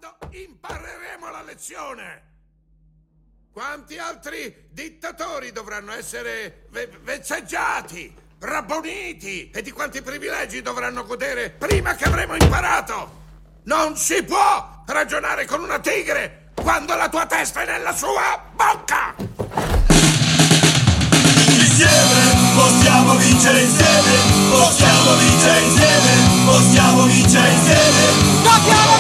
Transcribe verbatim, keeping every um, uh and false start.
Quando impareremo la lezione? Quanti altri dittatori dovranno essere ve- vezzeggiati, rabboniti, e di quanti privilegi dovranno godere prima che avremo imparato? Non si può ragionare con una tigre quando la tua testa è nella sua bocca! Insieme possiamo vincere, insieme possiamo vincere, insieme possiamo vincere, insieme.